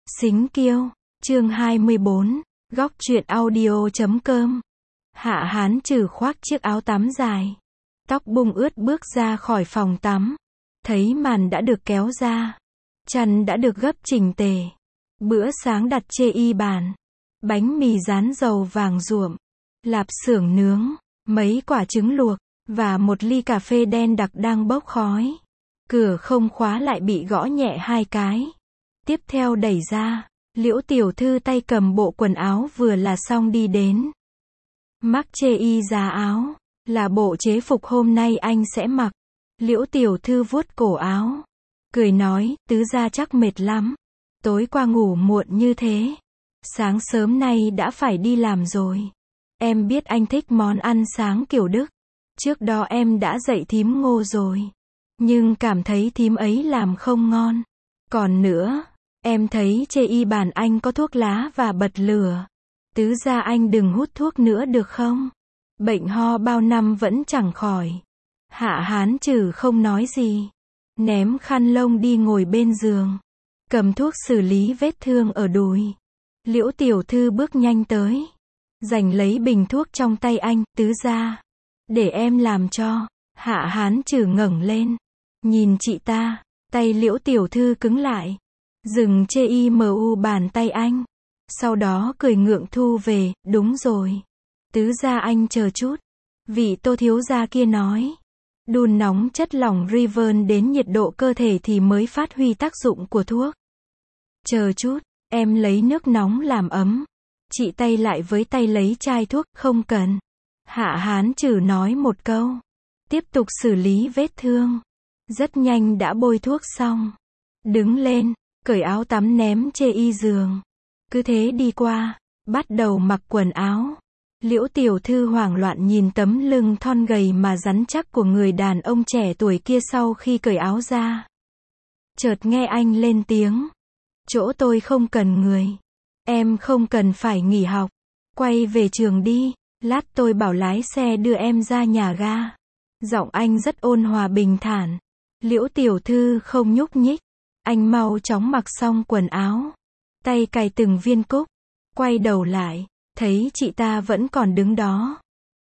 Xính Kiêu, chương 24, góc truyện audio.com. Hạ Hán Trừ khoác chiếc áo tắm dài, tóc bung ướt bước ra khỏi phòng tắm. Thấy màn đã được kéo ra, chăn đã được gấp chỉnh tề. Bữa sáng đặt chê y bàn, bánh mì rán dầu vàng ruộm, lạp xưởng nướng, mấy quả trứng luộc, và một ly cà phê đen đặc đang bốc khói. Cửa không khóa lại bị gõ nhẹ 2 cái. Tiếp theo đẩy ra, Liễu tiểu thư tay cầm bộ quần áo vừa là xong đi đến. Mắc chê y giá áo, là bộ chế phục hôm nay anh sẽ mặc. Liễu tiểu thư vuốt cổ áo, cười nói, tứ gia chắc mệt lắm. Tối qua ngủ muộn như thế, sáng sớm nay đã phải đi làm rồi. Em biết anh thích món ăn sáng kiểu Đức. Trước đó em đã dạy thím Ngô rồi, nhưng cảm thấy thím ấy làm không ngon. Còn nữa, em thấy chê y bàn anh có thuốc lá và bật lửa. Tứ gia anh đừng hút thuốc nữa được không? Bệnh ho bao năm vẫn chẳng khỏi. Hạ Hán Trừ không nói gì, ném khăn lông đi ngồi bên giường, cầm thuốc xử lý vết thương ở đùi. Liễu tiểu thư bước nhanh tới, giành lấy bình thuốc trong tay anh, tứ gia, để em làm cho. Hạ Hán Trừ ngẩng lên, nhìn chị ta, tay Liễu tiểu thư cứng lại, dừng chê y mu bàn tay anh, sau đó cười ngượng thu về, đúng rồi. Tứ gia anh chờ chút. Vị Tô thiếu gia kia nói, đun nóng chất lỏng Riven đến nhiệt độ cơ thể thì mới phát huy tác dụng của thuốc. Chờ chút, em lấy nước nóng làm ấm. Chị tay lại với tay lấy chai thuốc, không cần. Hạ Hán Trừ nói một câu, tiếp tục xử lý vết thương. Rất nhanh đã bôi thuốc xong, đứng lên, cởi áo tắm ném chê y giường. Cứ thế đi qua, bắt đầu mặc quần áo. Liễu tiểu thư hoảng loạn nhìn tấm lưng thon gầy mà rắn chắc của người đàn ông trẻ tuổi kia sau khi cởi áo ra. Chợt nghe anh lên tiếng, chỗ tôi không cần người. Em không cần phải nghỉ học. Quay về trường đi, lát tôi bảo lái xe đưa em ra nhà ga. Giọng anh rất ôn hòa bình thản. Liễu tiểu thư không nhúc nhích. Anh mau chóng mặc xong quần áo, tay cài từng viên cúc, quay đầu lại, thấy chị ta vẫn còn đứng đó.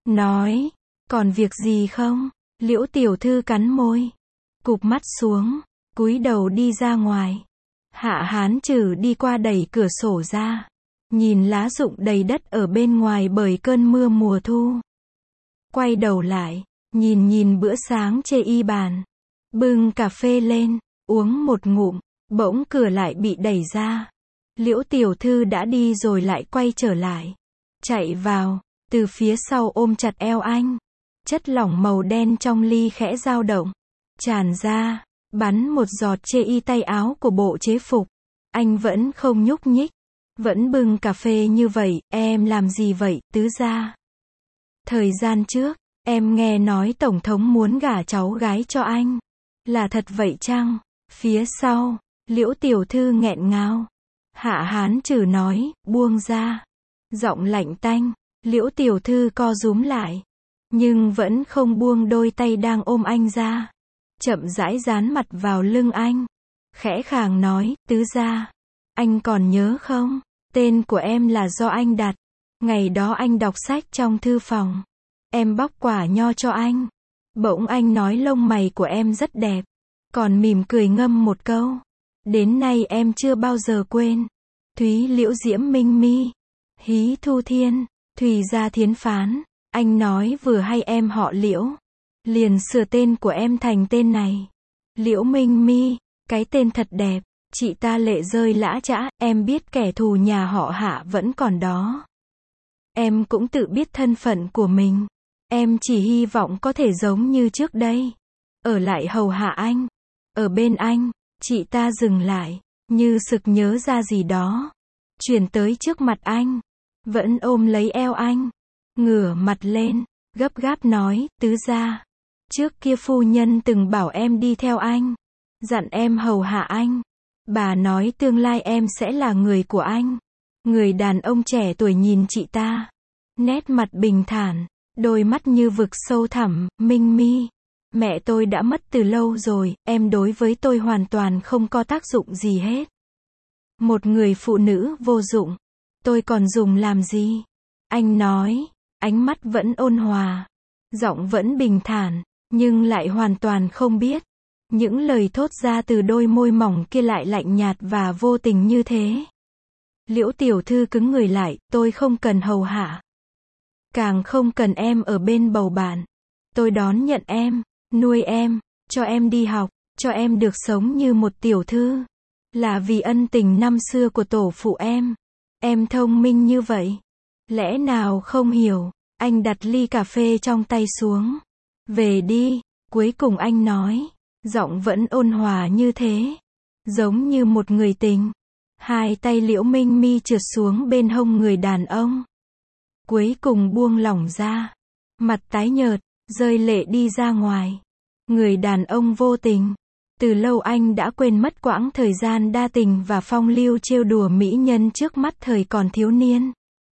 Nói, còn việc gì không? Liễu tiểu thư cắn môi, cụp mắt xuống, cúi đầu đi ra ngoài. Hạ Hán Trừ đi qua đẩy cửa sổ ra, nhìn lá rụng đầy đất ở bên ngoài bởi cơn mưa mùa thu. Quay đầu lại, nhìn bữa sáng chê y bàn, bưng cà phê lên, uống một ngụm, bỗng cửa lại bị đẩy ra. Liễu tiểu thư đã đi rồi lại quay trở lại, chạy vào, từ phía sau ôm chặt eo anh. Chất lỏng màu đen trong ly khẽ dao động, tràn ra, bắn một giọt chê y tay áo của bộ chế phục. Anh vẫn không nhúc nhích, vẫn bưng cà phê như vậy. Em làm gì vậy, tứ gia? Thời gian trước, em nghe nói tổng thống muốn gả cháu gái cho anh. Là thật vậy chăng? Phía sau, Liễu tiểu thư nghẹn ngào. Hạ Hán Trừ nói, buông ra. Giọng lạnh tanh. Liễu tiểu thư co rúm lại, nhưng vẫn không buông đôi tay đang ôm anh ra. Chậm rãi dán mặt vào lưng anh, khẽ khàng nói, tứ gia, anh còn nhớ không? Tên của em là do anh đặt. Ngày đó anh đọc sách trong thư phòng, em bóc quả nho cho anh. Bỗng anh nói lông mày của em rất đẹp, còn mỉm cười ngâm một câu. Đến nay em chưa bao giờ quên. Thúy Liễu Diễm Minh Mi, Hí Thu Thiên, Thùy Gia Thiến Phán. Anh nói vừa hay em họ Liễu, liền sửa tên của em thành tên này, Liễu Minh Mi. Cái tên thật đẹp. Chị ta lệ rơi lã chã. Em biết kẻ thù nhà họ Hạ vẫn còn đó. Em cũng tự biết thân phận của mình. Em chỉ hy vọng có thể giống như trước đây, ở lại hầu hạ anh, ở bên anh. Chị ta dừng lại, như sực nhớ ra gì đó, chuyển tới trước mặt anh, vẫn ôm lấy eo anh, ngửa mặt lên, gấp gáp nói, tứ gia, trước kia phu nhân từng bảo em đi theo anh, dặn em hầu hạ anh. Bà nói tương lai em sẽ là người của anh. Người đàn ông trẻ tuổi nhìn chị ta, nét mặt bình thản, đôi mắt như vực sâu thẳm. Minh Mi, mẹ tôi đã mất từ lâu rồi, em đối với tôi hoàn toàn không có tác dụng gì hết. Một người phụ nữ vô dụng. Tôi còn dùng làm gì? Anh nói, ánh mắt vẫn ôn hòa, giọng vẫn bình thản, nhưng lại hoàn toàn không biết. Những lời thốt ra từ đôi môi mỏng kia lại lạnh nhạt và vô tình như thế. Liễu tiểu thư cứng người lại, tôi không cần hầu hạ. Càng không cần em ở bên bầu bạn. Tôi đón nhận em, nuôi em, cho em đi học, cho em được sống như một tiểu thư. Là vì ân tình năm xưa của tổ phụ em. Em thông minh như vậy. Lẽ nào không hiểu? Anh đặt ly cà phê trong tay xuống. Về đi, cuối cùng anh nói. Giọng vẫn ôn hòa như thế. Giống như một người tình. Hai tay Liễu Minh Mi trượt xuống bên hông người đàn ông. Cuối cùng buông lỏng ra. Mặt tái nhợt, rơi lệ đi ra ngoài. Người đàn ông vô tình. Từ lâu anh đã quên mất quãng thời gian đa tình và phong lưu trêu đùa mỹ nhân trước mắt thời còn thiếu niên.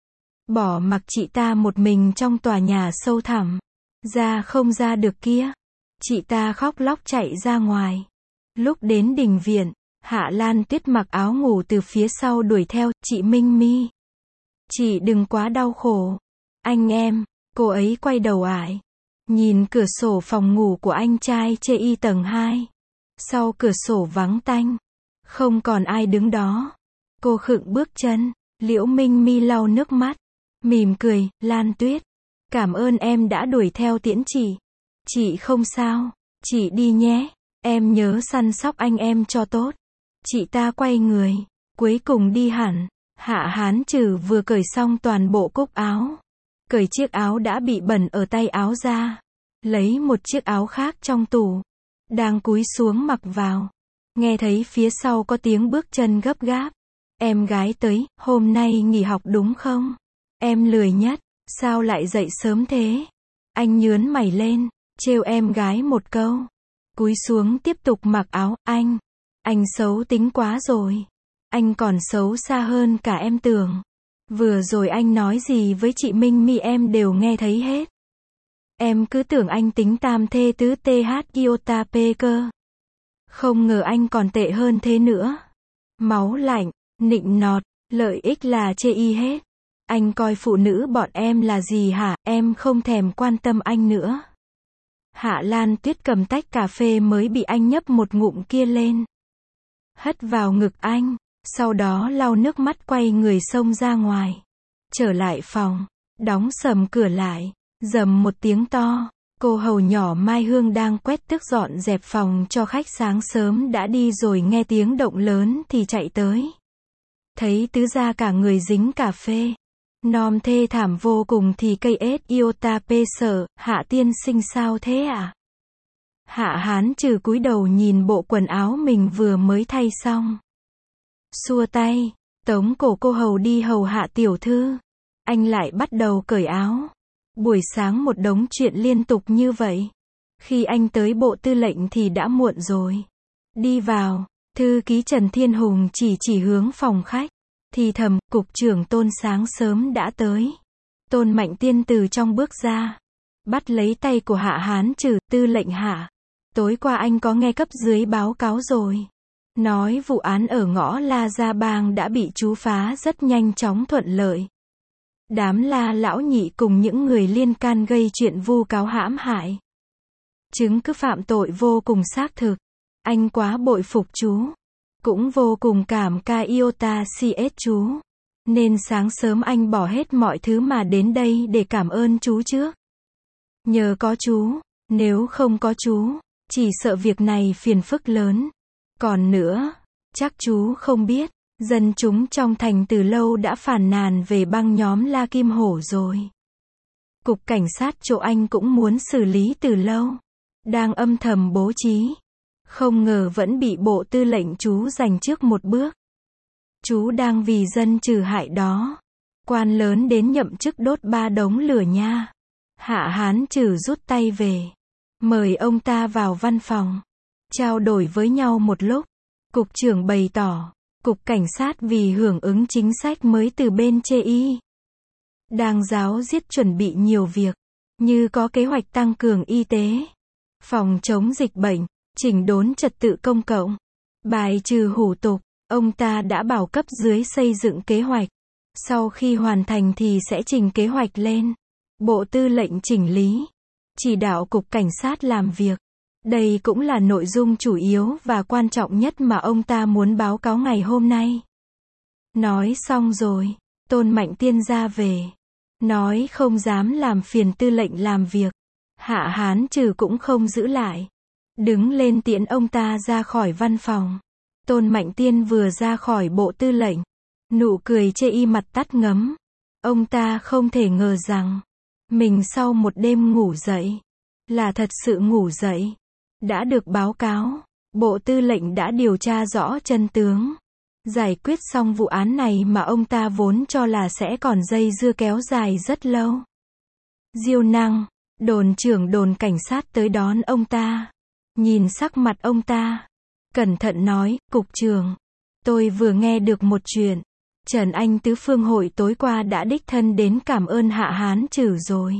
Bỏ mặc chị ta một mình trong tòa nhà sâu thẳm. Ra không ra được kia. Chị ta khóc lóc chạy ra ngoài. Lúc đến đình viện, Hạ Lan Tuyết mặc áo ngủ từ phía sau đuổi theo, chị Minh Mi. Chị đừng quá đau khổ. Anh em, cô ấy quay đầu ải. Nhìn cửa sổ phòng ngủ của anh trai chê y tầng 2. Sau cửa sổ vắng tanh. Không còn ai đứng đó. Cô khựng bước chân. Liễu Minh Mi lau nước mắt. Mỉm cười, Lan Tuyết. Cảm ơn em đã đuổi theo tiễn chị. Chị không sao. Chị đi nhé. Em nhớ săn sóc anh em cho tốt. Chị ta quay người. Cuối cùng đi hẳn. Hạ Hán Trừ vừa cởi xong toàn bộ cúc áo. Cởi chiếc áo đã bị bẩn ở tay áo ra. Lấy một chiếc áo khác trong tủ. Đang cúi xuống mặc vào. Nghe thấy phía sau có tiếng bước chân gấp gáp. Em gái tới, hôm nay nghỉ học đúng không? Em lười nhất, sao lại dậy sớm thế? Anh nhướn mày lên, trêu em gái một câu. Cúi xuống tiếp tục mặc áo, anh xấu tính quá rồi. Anh còn xấu xa hơn cả em tưởng. Vừa rồi anh nói gì với chị Minh Mi em đều nghe thấy hết. Em cứ tưởng anh tính tam thê tứ TH Iota P cơ. Không ngờ anh còn tệ hơn thế nữa. Máu lạnh, nịnh nọt, lợi ích là chê y hết. Anh coi phụ nữ bọn em là gì hả? Em không thèm quan tâm anh nữa. Hạ Lan Tuyết cầm tách cà phê mới bị anh nhấp một ngụm kia lên. Hất vào ngực anh. Sau đó lau nước mắt quay người xông ra ngoài. Trở lại phòng. Đóng sầm cửa lại. Rầm một tiếng to. Cô hầu nhỏ Mai Hương đang quét tước dọn dẹp phòng cho khách sáng sớm đã đi rồi nghe tiếng động lớn thì chạy tới. Thấy tứ gia cả người dính cà phê. Nom thê thảm vô cùng thì cây ết Iota P sợ, Hạ tiên sinh sao thế ạ? Hạ Hán Trừ cúi đầu nhìn bộ quần áo mình vừa mới thay xong. Xua tay, tống cổ cô hầu đi hầu hạ tiểu thư. Anh lại bắt đầu cởi áo. Buổi sáng một đống chuyện liên tục như vậy. Khi anh tới bộ tư lệnh thì đã muộn rồi. Đi vào, thư ký Trần Thiên Hùng chỉ hướng phòng khách. Thì thầm, cục trưởng Tôn sáng sớm đã tới. Tôn Mạnh Tiên từ trong bước ra. Bắt lấy tay của Hạ Hán Trừ, tư lệnh Hạ. Tối qua anh có nghe cấp dưới báo cáo rồi. Nói vụ án ở ngõ La Gia Bang đã bị chú phá rất nhanh chóng thuận lợi. Đám La lão nhị cùng những người liên can gây chuyện vu cáo hãm hại. Chứng cứ phạm tội vô cùng xác thực. Anh quá bội phục chú. Cũng vô cùng cảm ca Iota CS chú. Nên sáng sớm anh bỏ hết mọi thứ mà đến đây để cảm ơn chú trước. Nhờ có chú, nếu không có chú, chỉ sợ việc này phiền phức lớn. Còn nữa, chắc chú không biết, dân chúng trong thành từ lâu đã phàn nàn về băng nhóm La Kim Hổ rồi. Cục cảnh sát chỗ anh cũng muốn xử lý từ lâu. Đang âm thầm bố trí. Không ngờ vẫn bị bộ tư lệnh chú giành trước một bước. Chú đang vì dân trừ hại đó. Quan lớn đến nhậm chức đốt 3 đống lửa nha. Hạ Hán Trừ rút tay về. Mời ông ta vào văn phòng. Trao đổi với nhau một lúc. Cục trưởng bày tỏ. Cục cảnh sát vì hưởng ứng chính sách mới từ bên chê y. Đang giáo diết chuẩn bị nhiều việc. Như có kế hoạch tăng cường y tế. Phòng chống dịch bệnh. Chỉnh đốn trật tự công cộng. Bài trừ hủ tục. Ông ta đã bảo cấp dưới xây dựng kế hoạch. Sau khi hoàn thành thì sẽ trình kế hoạch lên Bộ Tư lệnh chỉnh lý, chỉ đạo Cục Cảnh sát làm việc. Đây cũng là nội dung chủ yếu và quan trọng nhất mà ông ta muốn báo cáo ngày hôm nay. Nói xong rồi, Tôn Mạnh Tiên ra về. Nói không dám làm phiền tư lệnh làm việc. Hạ Hán Trừ cũng không giữ lại. Đứng lên tiễn ông ta ra khỏi văn phòng. Tôn Mạnh Tiên vừa ra khỏi Bộ Tư lệnh. Nụ cười chê y mặt tắt ngấm. Ông ta không thể ngờ rằng, mình sau một đêm ngủ dậy, là thật sự ngủ dậy. Đã được báo cáo, Bộ Tư lệnh đã điều tra rõ chân tướng. Giải quyết xong vụ án này mà ông ta vốn cho là sẽ còn dây dưa kéo dài rất lâu. Diêu Năng, đồn trưởng đồn cảnh sát tới đón ông ta. Nhìn sắc mặt ông ta, cẩn thận nói, cục trưởng, tôi vừa nghe được một chuyện. Trần Anh Tứ Phương hội tối qua đã đích thân đến cảm ơn Hạ Hán Trừ rồi.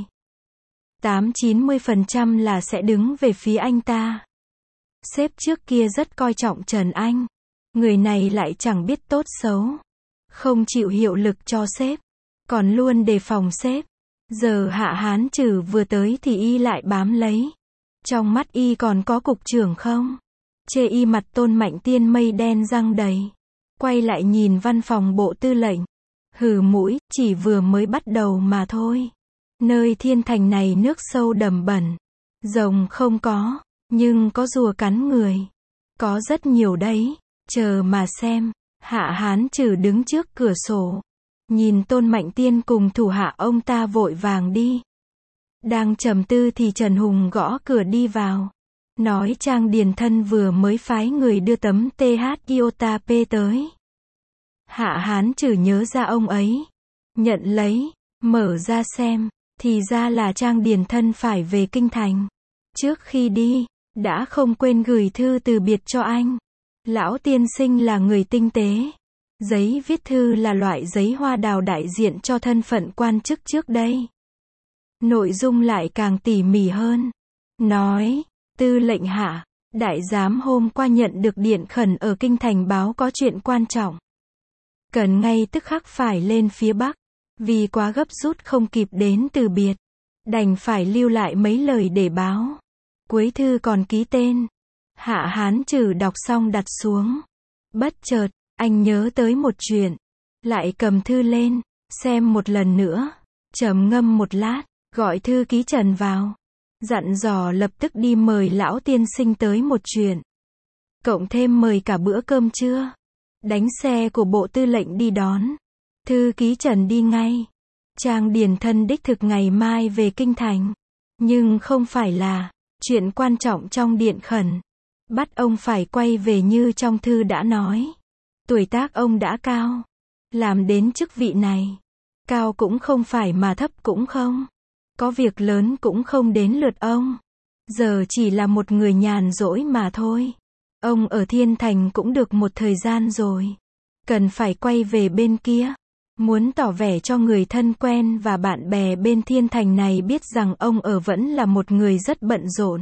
80-90% là sẽ đứng về phía anh ta. Sếp trước kia rất coi trọng Trần Anh. Người này lại chẳng biết tốt xấu. Không chịu hiệu lực cho sếp. Còn luôn đề phòng sếp. Giờ Hạ Hán Trừ vừa tới thì y lại bám lấy. Trong mắt y còn có cục trưởng không? Chê y mặt Tôn Mạnh Tiên mây đen răng đầy. Quay lại nhìn văn phòng Bộ Tư lệnh. Hừ mũi, chỉ vừa mới bắt đầu mà thôi. Nơi Thiên Thành này nước sâu đầm bẩn. Rồng không có, nhưng có rùa cắn người. Có rất nhiều đấy. Chờ mà xem. Hạ Hán Trừ đứng trước cửa sổ. Nhìn Tôn Mạnh Tiên cùng thủ hạ ông ta vội vàng đi. Đang trầm tư thì Trần Hùng gõ cửa đi vào. Nói Trang Điền Thân vừa mới phái người đưa tấm TH Iota P tới. Hạ Hán Trừ nhớ ra ông ấy. Nhận lấy, mở ra xem. Thì ra là Trang Điền Thân phải về Kinh Thành. Trước khi đi, đã không quên gửi thư từ biệt cho anh. Lão tiên sinh là người tinh tế. Giấy viết thư là loại giấy hoa đào đại diện cho thân phận quan chức trước đây. Nội dung lại càng tỉ mỉ hơn. Nói, tư lệnh Hạ, đại giám hôm qua nhận được điện khẩn ở Kinh Thành báo có chuyện quan trọng. Cần ngay tức khắc phải lên phía Bắc. Vì quá gấp rút không kịp đến từ biệt. Đành phải lưu lại mấy lời để báo. Cuối thư còn ký tên. Hạ Hán Trừ đọc xong đặt xuống. Bất chợt, anh nhớ tới một chuyện. Lại cầm thư lên, xem một lần nữa. Trầm ngâm một lát, gọi thư ký Trần vào. Dặn dò lập tức đi mời lão tiên sinh tới một chuyện. Cộng thêm mời cả bữa cơm trưa. Đánh xe của Bộ Tư lệnh đi đón. Thư ký Trần đi ngay. Trang Điền Thân đích thực ngày mai về Kinh Thành. Nhưng không phải là chuyện quan trọng trong điện khẩn. Bắt ông phải quay về như trong thư đã nói. Tuổi tác ông đã cao. Làm đến chức vị này. Cao cũng không phải mà thấp cũng không. Có việc lớn cũng không đến lượt ông. Giờ chỉ là một người nhàn rỗi mà thôi. Ông ở Thiên Thành cũng được một thời gian rồi. Cần phải quay về bên kia. Muốn tỏ vẻ cho người thân quen và bạn bè bên Thiên Thành này biết rằng ông ở vẫn là một người rất bận rộn.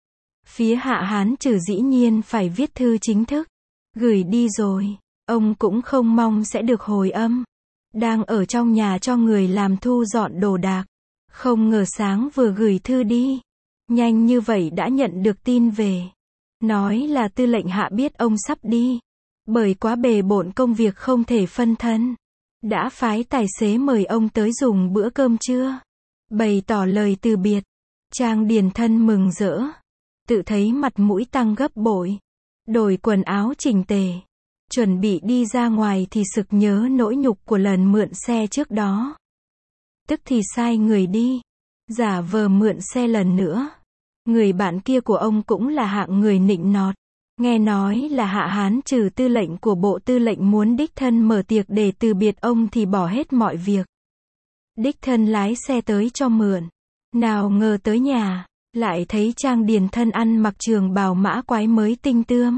Phía Hạ Hán Trừ dĩ nhiên phải viết thư chính thức. Gửi đi rồi. Ông cũng không mong sẽ được hồi âm. Đang ở trong nhà cho người làm thu dọn đồ đạc. Không ngờ sáng vừa gửi thư đi. Nhanh như vậy đã nhận được tin về. Nói là tư lệnh Hạ biết ông sắp đi. Bởi quá bề bộn công việc không thể phân thân. Đã phái tài xế mời ông tới dùng bữa cơm trưa. Bày tỏ lời từ biệt. Trang Điền Thân mừng rỡ. Tự thấy mặt mũi tăng gấp bội. Đổi quần áo chỉnh tề. Chuẩn bị đi ra ngoài thì sực nhớ nỗi nhục của lần mượn xe trước đó. Tức thì sai người đi. Giả vờ mượn xe lần nữa. Người bạn kia của ông cũng là hạng người nịnh nọt. Nghe nói là Hạ Hán Trừ tư lệnh của Bộ Tư lệnh muốn đích thân mở tiệc để từ biệt ông thì bỏ hết mọi việc. Đích thân lái xe tới cho mượn. Nào ngờ tới nhà, lại thấy Trang Điền Thân ăn mặc trường bào mã quái mới tinh tươm.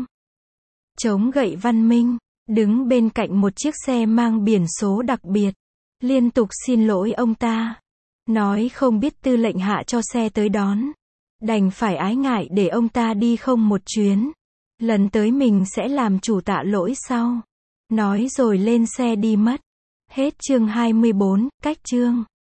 Chống gậy văn minh, đứng bên cạnh một chiếc xe mang biển số đặc biệt. Liên tục xin lỗi ông ta. Nói không biết tư lệnh Hạ cho xe tới đón. Đành phải ái ngại để ông ta đi không một chuyến. Lần tới mình sẽ làm chủ tạ lỗi sau. Nói rồi lên xe đi mất. Hết chương 24, cách chương